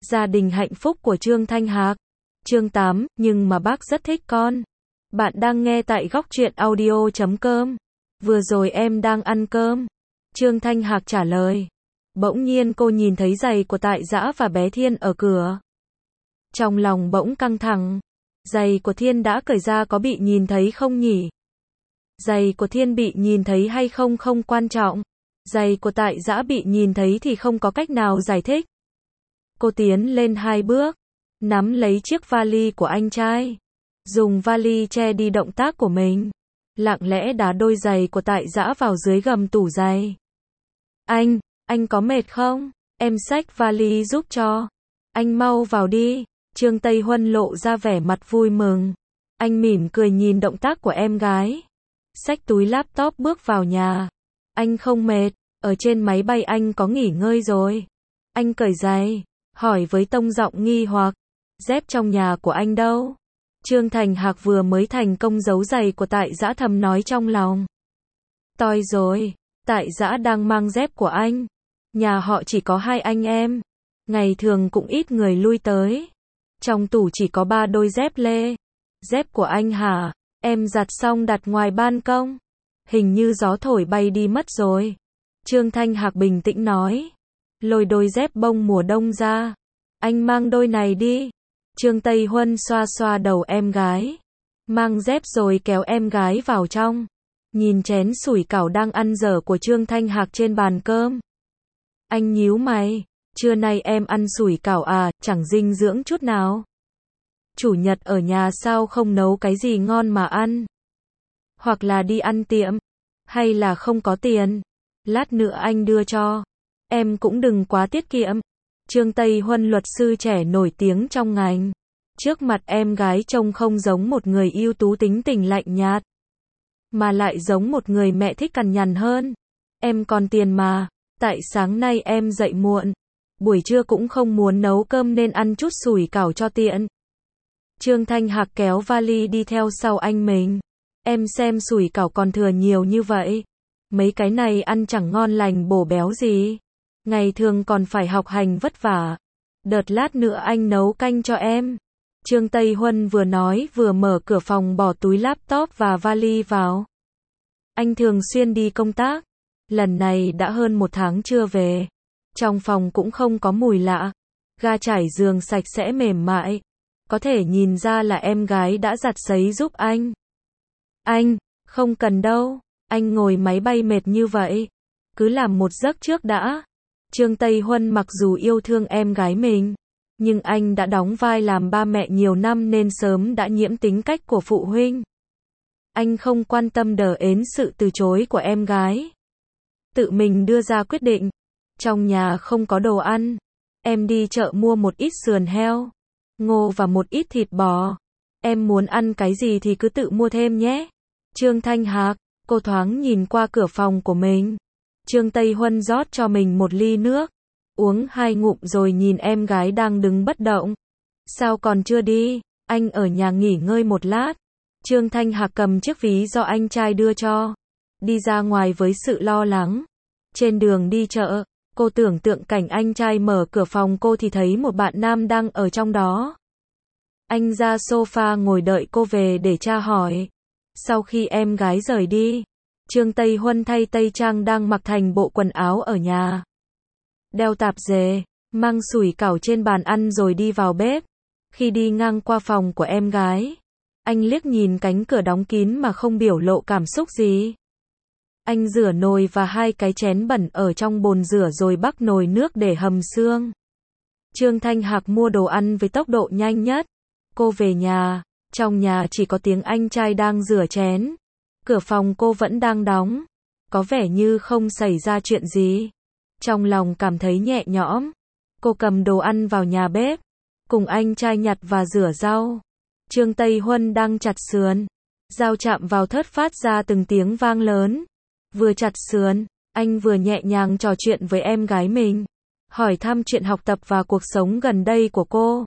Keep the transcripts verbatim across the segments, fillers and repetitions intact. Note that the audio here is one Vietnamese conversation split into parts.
Gia đình hạnh phúc của Trương Thanh Hạc. Chương tám, nhưng mà bác rất thích con. Bạn đang nghe tại góc truyện audio chấm com. Vừa rồi em đang ăn cơm. Trương Thanh Hạc trả lời. Bỗng nhiên cô nhìn thấy giày của Tại Dã và bé Thiên ở cửa. Trong lòng bỗng căng thẳng. Giày của Thiên đã cởi ra có bị nhìn thấy không nhỉ? Giày của Thiên bị nhìn thấy hay không không quan trọng. Giày của Tại Dã bị nhìn thấy thì không có cách nào giải thích. Cô tiến lên hai bước, nắm lấy chiếc vali của anh trai, dùng vali che đi động tác của mình, lặng lẽ đá đôi giày của Tại Dã vào dưới gầm tủ giày. Anh, anh có mệt không? Em xách vali giúp cho. Anh mau vào đi. Trương Tây Huân lộ ra vẻ mặt vui mừng. Anh mỉm cười nhìn động tác của em gái. Xách túi laptop bước vào nhà. Anh không mệt, ở trên máy bay anh có nghỉ ngơi rồi. Anh cởi giày, hỏi với tông giọng nghi hoặc. Dép trong nhà của anh đâu? Trương Thành Hạc vừa mới thành công giấu giày của Tại Dã thầm nói trong lòng. Toi rồi, Tại Dã đang mang dép của anh. Nhà họ chỉ có hai anh em. Ngày thường cũng ít người lui tới. Trong tủ chỉ có ba đôi dép lê. Dép của anh hả? Em giặt xong đặt ngoài ban công. Hình như gió thổi bay đi mất rồi. Trương Thanh Hạc bình tĩnh nói. Lôi đôi dép bông mùa đông ra. Anh mang đôi này đi. Trương Tây Huân xoa xoa đầu em gái. Mang dép rồi kéo em gái vào trong. Nhìn chén sủi cảo đang ăn dở của Trương Thanh Hạc trên bàn cơm. Anh nhíu mày. Trưa nay em ăn sủi cảo à, chẳng dinh dưỡng chút nào. Chủ nhật ở nhà sao không nấu cái gì ngon mà ăn? Hoặc là đi ăn tiệm? Hay là không có tiền? Lát nữa anh đưa cho. Em cũng đừng quá tiết kiệm. Trương Tây Huân luật sư trẻ nổi tiếng trong ngành. Trước mặt em gái trông không giống một người ưu tú tính tình lạnh nhạt. Mà lại giống một người mẹ thích cằn nhằn hơn. Em còn tiền mà. Tại sáng nay em dậy muộn. Buổi trưa cũng không muốn nấu cơm nên ăn chút sủi cảo cho tiện. Trương Thanh Hạc kéo vali đi theo sau anh mình. Em xem sủi cảo còn thừa nhiều như vậy. Mấy cái này ăn chẳng ngon lành bổ béo gì. Ngày thường còn phải học hành vất vả. Đợt lát nữa anh nấu canh cho em. Trương Tây Huân vừa nói vừa mở cửa phòng bỏ túi laptop và vali vào. Anh thường xuyên đi công tác. Lần này đã hơn một tháng chưa về. Trong phòng cũng không có mùi lạ. Ga trải giường sạch sẽ mềm mại. Có thể nhìn ra là em gái đã giặt sấy giúp anh. Anh, không cần đâu. Anh ngồi máy bay mệt như vậy. Cứ làm một giấc trước đã. Trương Tây Huân mặc dù yêu thương em gái mình. Nhưng anh đã đóng vai làm ba mẹ nhiều năm nên sớm đã nhiễm tính cách của phụ huynh. Anh không quan tâm đờ ến sự từ chối của em gái. Tự mình đưa ra quyết định. Trong nhà không có đồ ăn. Em đi chợ mua một ít sườn heo, ngô và một ít thịt bò. Em muốn ăn cái gì thì cứ tự mua thêm nhé. Trương Thanh Hạc, cô thoáng nhìn qua cửa phòng của mình. Trương Tây Huân rót cho mình một ly nước. Uống hai ngụm rồi nhìn em gái đang đứng bất động. Sao còn chưa đi? Anh ở nhà nghỉ ngơi một lát. Trương Thanh Hạc cầm chiếc ví do anh trai đưa cho. Đi ra ngoài với sự lo lắng. Trên đường đi chợ, cô tưởng tượng cảnh anh trai mở cửa phòng cô thì thấy một bạn nam đang ở trong đó. Anh ra sofa ngồi đợi cô về để tra hỏi. Sau khi em gái rời đi, Trương Tây Huân thay tây trang đang mặc thành bộ quần áo ở nhà. Đeo tạp dề, mang sủi cảo trên bàn ăn rồi đi vào bếp. Khi đi ngang qua phòng của em gái, anh liếc nhìn cánh cửa đóng kín mà không biểu lộ cảm xúc gì. Anh rửa nồi và hai cái chén bẩn ở trong bồn rửa rồi bắc nồi nước để hầm xương. Trương Thanh Hạc mua đồ ăn với tốc độ nhanh nhất. Cô về nhà, trong nhà chỉ có tiếng anh trai đang rửa chén. Cửa phòng cô vẫn đang đóng. Có vẻ như không xảy ra chuyện gì. Trong lòng cảm thấy nhẹ nhõm. Cô cầm đồ ăn vào nhà bếp. Cùng anh trai nhặt và rửa rau. Trương Tây Huân đang chặt sườn. Dao chạm vào thớt phát ra từng tiếng vang lớn. Vừa chặt sườn, anh vừa nhẹ nhàng trò chuyện với em gái mình. Hỏi thăm chuyện học tập và cuộc sống gần đây của cô.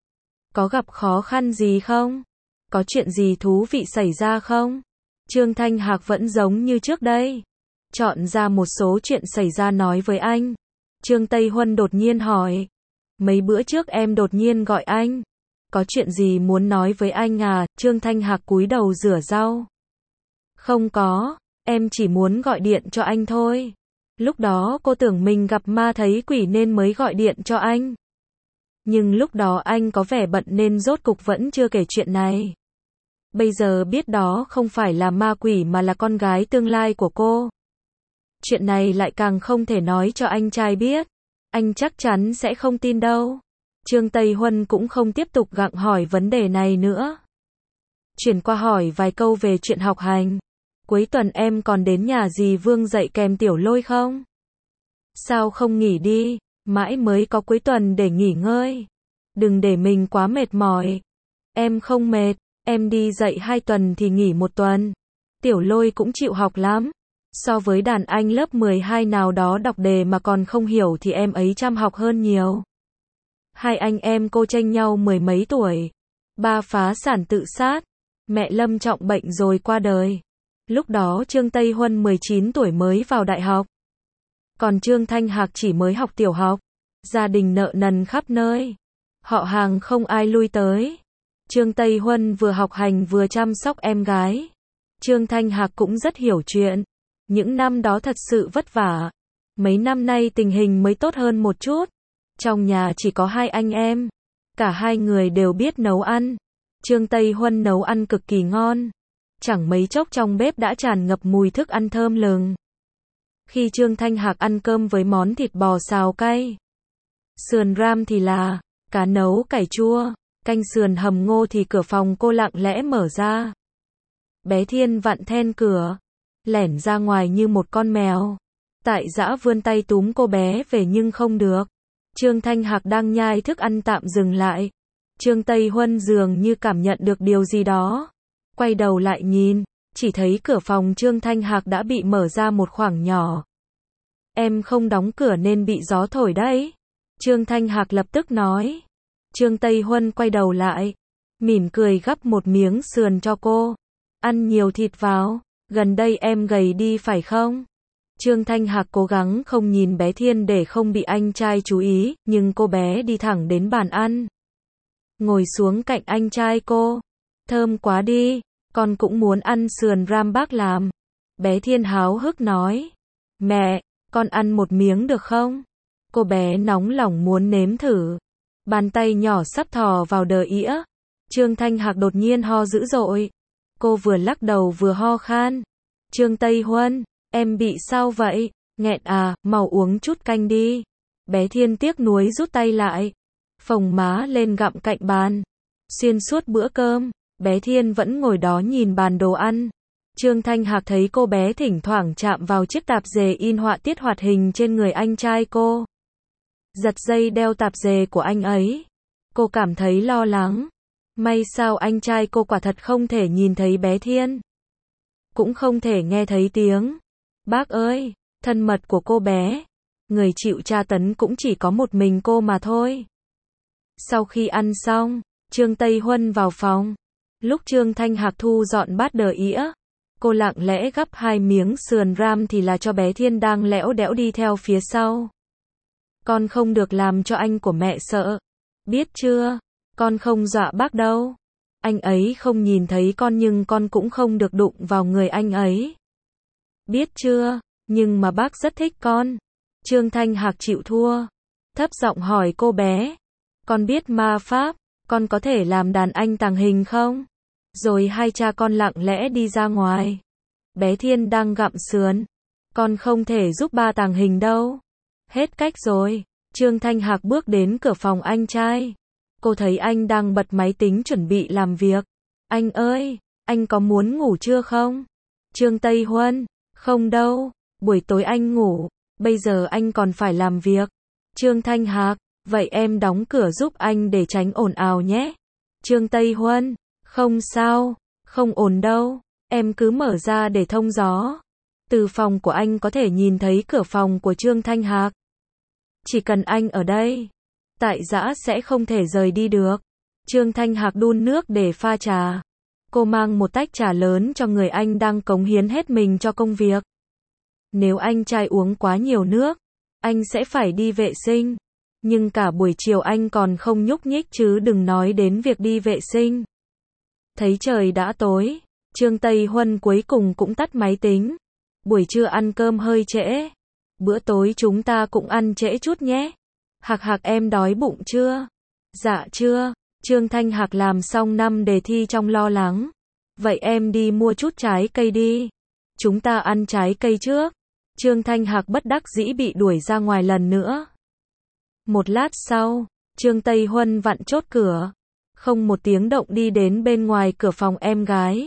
Có gặp khó khăn gì không? Có chuyện gì thú vị xảy ra không? Trương Thanh Hạc vẫn giống như trước đây. Chọn ra một số chuyện xảy ra nói với anh. Trương Tây Huân đột nhiên hỏi. mấy bữa trước em đột nhiên gọi anh. Có chuyện gì muốn nói với anh à? Trương Thanh Hạc cúi đầu rửa rau. Không có, em chỉ muốn gọi điện cho anh thôi. Lúc đó cô tưởng mình gặp ma thấy quỷ nên mới gọi điện cho anh. Nhưng lúc đó anh có vẻ bận nên rốt cục vẫn chưa kể chuyện này. Bây giờ biết đó không phải là ma quỷ mà là con gái tương lai của cô. Chuyện này lại càng không thể nói cho anh trai biết. Anh chắc chắn sẽ không tin đâu. Trương Tây Huân cũng không tiếp tục gặng hỏi vấn đề này nữa. Chuyển qua hỏi vài câu về chuyện học hành. Cuối tuần em còn đến nhà dì Vương dạy kèm Tiểu Lôi không? Sao không nghỉ đi, mãi mới có cuối tuần để nghỉ ngơi. Đừng để mình quá mệt mỏi. Em không mệt, em đi dạy hai tuần thì nghỉ một tuần. Tiểu Lôi cũng chịu học lắm. So với đàn anh lớp mười hai nào đó đọc đề mà còn không hiểu thì em ấy chăm học hơn nhiều. Hai anh em cô chênh nhau mười mấy tuổi. Ba phá sản tự sát. Mẹ lâm trọng bệnh rồi qua đời. Lúc đó Trương Tây Huân mười chín tuổi mới vào đại học. Còn Trương Thanh Hạc chỉ mới học tiểu học. Gia đình nợ nần khắp nơi. Họ hàng không ai lui tới. Trương Tây Huân vừa học hành vừa chăm sóc em gái. Trương Thanh Hạc cũng rất hiểu chuyện. Những năm đó thật sự vất vả. Mấy năm nay tình hình mới tốt hơn một chút. Trong nhà chỉ có hai anh em. Cả hai người đều biết nấu ăn. Trương Tây Huân nấu ăn cực kỳ ngon. Chẳng mấy chốc trong bếp đã tràn ngập mùi thức ăn thơm lừng. Khi Trương Thanh Hạc ăn cơm với món thịt bò xào cay, sườn ram thì là cá nấu cải chua, canh sườn hầm ngô thì cửa phòng cô lặng lẽ mở ra. Bé Thiên vặn then cửa, lẻn ra ngoài như một con mèo. Tại Dã vươn tay túm cô bé về nhưng không được. Trương Thanh Hạc đang nhai thức ăn tạm dừng lại. Trương Tây Huân dường như cảm nhận được điều gì đó. Quay đầu lại nhìn, chỉ thấy cửa phòng Trương Thanh Hạc đã bị mở ra một khoảng nhỏ. Em không đóng cửa nên bị gió thổi đấy. Trương Thanh Hạc lập tức nói. Trương Tây Huân quay đầu lại, mỉm cười gắp một miếng sườn cho cô. Ăn nhiều thịt vào, gần đây em gầy đi phải không? Trương Thanh Hạc cố gắng không nhìn bé Thiên để không bị anh trai chú ý, nhưng cô bé đi thẳng đến bàn ăn. Ngồi xuống cạnh anh trai cô. Thơm quá đi, con cũng muốn ăn sườn ram bác làm. Bé Thiên háo hức nói. Mẹ, con ăn một miếng được không? Cô bé nóng lòng muốn nếm thử. Bàn tay nhỏ sắp thò vào đờ ĩa. Trương Thanh Hạc đột nhiên ho dữ dội. Cô vừa lắc đầu vừa ho khan. Trương Tây Huân, em bị sao vậy? Nghẹn à, mau uống chút canh đi. Bé Thiên tiếc nuối rút tay lại. Phồng má lên gặm cạnh bàn. Xuyên suốt bữa cơm, bé Thiên vẫn ngồi đó nhìn bàn đồ ăn. Trương Thanh Hạc thấy cô bé thỉnh thoảng chạm vào chiếc tạp dề in họa tiết hoạt hình trên người anh trai cô. Giật dây đeo tạp dề của anh ấy. Cô cảm thấy lo lắng. May sao anh trai cô quả thật không thể nhìn thấy bé Thiên. Cũng không thể nghe thấy tiếng. Bác ơi, thân mật của cô bé. Người chịu tra tấn cũng chỉ có một mình cô mà thôi. Sau khi ăn xong, Trương Tây Huân vào phòng. Lúc Trương Thanh Hạc thu dọn bát đờ ĩa, cô lặng lẽ gắp hai miếng sườn ram thì là cho bé Thiên đang lẽo đẽo đi theo phía sau. Con không được làm cho anh của mẹ sợ. Biết chưa? Con không dọa bác đâu. Anh ấy không nhìn thấy con nhưng con cũng không được đụng vào người anh ấy. Biết chưa? Nhưng mà bác rất thích con. Trương Thanh Hạc chịu thua. Thấp giọng hỏi cô bé. Con biết ma pháp, con có thể làm đàn anh tàng hình không? Rồi hai cha con lặng lẽ đi ra ngoài. Bé Thiên đang gặm sườn. Con không thể giúp ba tàng hình đâu. Hết cách rồi. Trương Thanh Hạc bước đến cửa phòng anh trai. Cô thấy anh đang bật máy tính chuẩn bị làm việc. Anh ơi, anh có muốn ngủ chưa không? Trương Tây Huân, không đâu, buổi tối anh ngủ, bây giờ anh còn phải làm việc. Trương Thanh Hạc, vậy em đóng cửa giúp anh để tránh ồn ào nhé. Trương Tây Huân, không sao, không ồn đâu, em cứ mở ra để thông gió. Từ phòng của anh có thể nhìn thấy cửa phòng của Trương Thanh Hạc. Chỉ cần anh ở đây, Tại Dã sẽ không thể rời đi được. Trương Thanh Hạc đun nước để pha trà. Cô mang một tách trà lớn cho người anh đang cống hiến hết mình cho công việc. Nếu anh trai uống quá nhiều nước, anh sẽ phải đi vệ sinh. Nhưng cả buổi chiều anh còn không nhúc nhích chứ đừng nói đến việc đi vệ sinh. Thấy trời đã tối, Trương Tây Huân cuối cùng cũng tắt máy tính. Buổi trưa ăn cơm hơi trễ. Bữa tối chúng ta cũng ăn trễ chút nhé. Hạc Hạc em đói bụng chưa? Dạ chưa. Trương Thanh Hạc làm xong năm đề thi trong lo lắng. Vậy em đi mua chút trái cây đi. Chúng ta ăn trái cây trước. Trương Thanh Hạc bất đắc dĩ bị đuổi ra ngoài lần nữa. Một lát sau, Trương Tây Huân vặn chốt cửa. Không một tiếng động đi đến bên ngoài cửa phòng em gái.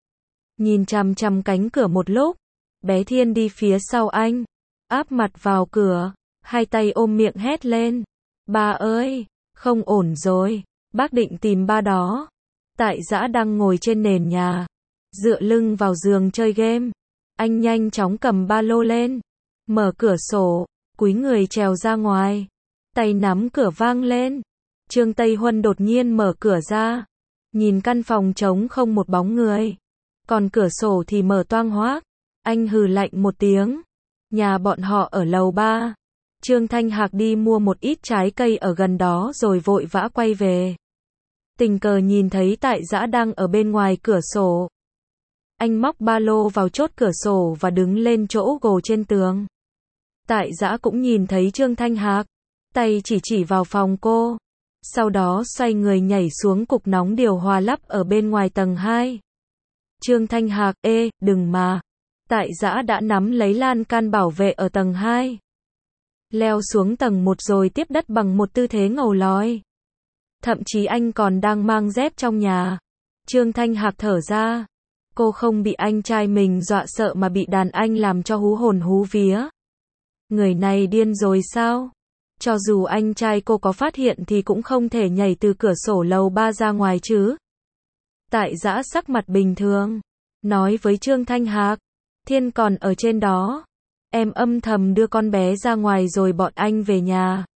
Nhìn chằm chằm cánh cửa một lúc. Bé Thiên đi phía sau anh. Áp mặt vào cửa. Hai tay ôm miệng hét lên. Ba ơi, không ổn rồi. Bác định tìm ba đó. Tại Dã đang ngồi trên nền nhà. Dựa lưng vào giường chơi game. Anh nhanh chóng cầm ba lô lên. Mở cửa sổ. Cúi người trèo ra ngoài. Tay nắm cửa vang lên. Trương Tây Huân đột nhiên mở cửa ra. Nhìn căn phòng trống không một bóng người. Còn cửa sổ thì mở toang hoác. Anh hừ lạnh một tiếng. Nhà bọn họ ở lầu ba. Trương Thanh Hạc đi mua một ít trái cây ở gần đó rồi vội vã quay về. Tình cờ nhìn thấy Tại Dã đang ở bên ngoài cửa sổ. Anh móc ba lô vào chốt cửa sổ và đứng lên chỗ gồ trên tường. Tại Dã cũng nhìn thấy Trương Thanh Hạc. Tay chỉ chỉ vào phòng cô. Sau đó xoay người nhảy xuống cục nóng điều hòa lắp ở bên ngoài tầng hai. Trương Thanh Hạc, ê, đừng mà. Tại Dã đã nắm lấy lan can bảo vệ ở tầng hai. Leo xuống tầng một rồi tiếp đất bằng một tư thế ngầu lòi. Thậm chí anh còn đang mang dép trong nhà. Trương Thanh Hạc thở ra. Cô không bị anh trai mình dọa sợ mà bị đàn anh làm cho hú hồn hú vía. Người này điên rồi sao? Cho dù anh trai cô có phát hiện thì cũng không thể nhảy từ cửa sổ lầu ba ra ngoài chứ. Tại Dã sắc mặt bình thường. Nói với Trương Thanh Hạc. Thiên còn ở trên đó. Em âm thầm đưa con bé ra ngoài rồi bọn anh về nhà.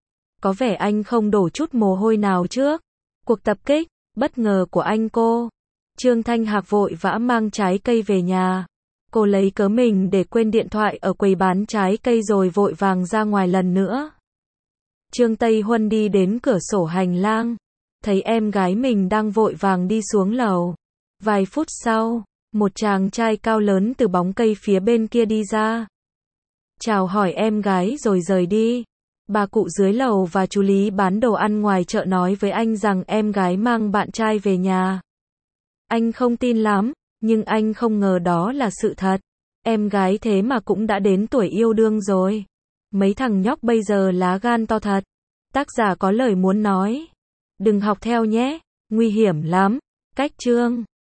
Có vẻ anh không đổ chút mồ hôi nào trước. Cuộc tập kích, bất ngờ của anh cô. Trương Thanh Hạc vội vã mang trái cây về nhà. Cô lấy cớ mình để quên điện thoại ở quầy bán trái cây rồi vội vàng ra ngoài lần nữa. Trương Tây Huân đi đến cửa sổ hành lang. Thấy em gái mình đang vội vàng đi xuống lầu. Vài phút sau, một chàng trai cao lớn từ bóng cây phía bên kia đi ra. Chào hỏi em gái rồi rời đi. Bà cụ dưới lầu và chú Lý bán đồ ăn ngoài chợ nói với anh rằng em gái mang bạn trai về nhà. Anh không tin lắm, nhưng anh không ngờ đó là sự thật. Em gái thế mà cũng đã đến tuổi yêu đương rồi. Mấy thằng nhóc bây giờ lá gan to thật. Tác giả có lời muốn nói. Đừng học theo nhé, nguy hiểm lắm. Cách chương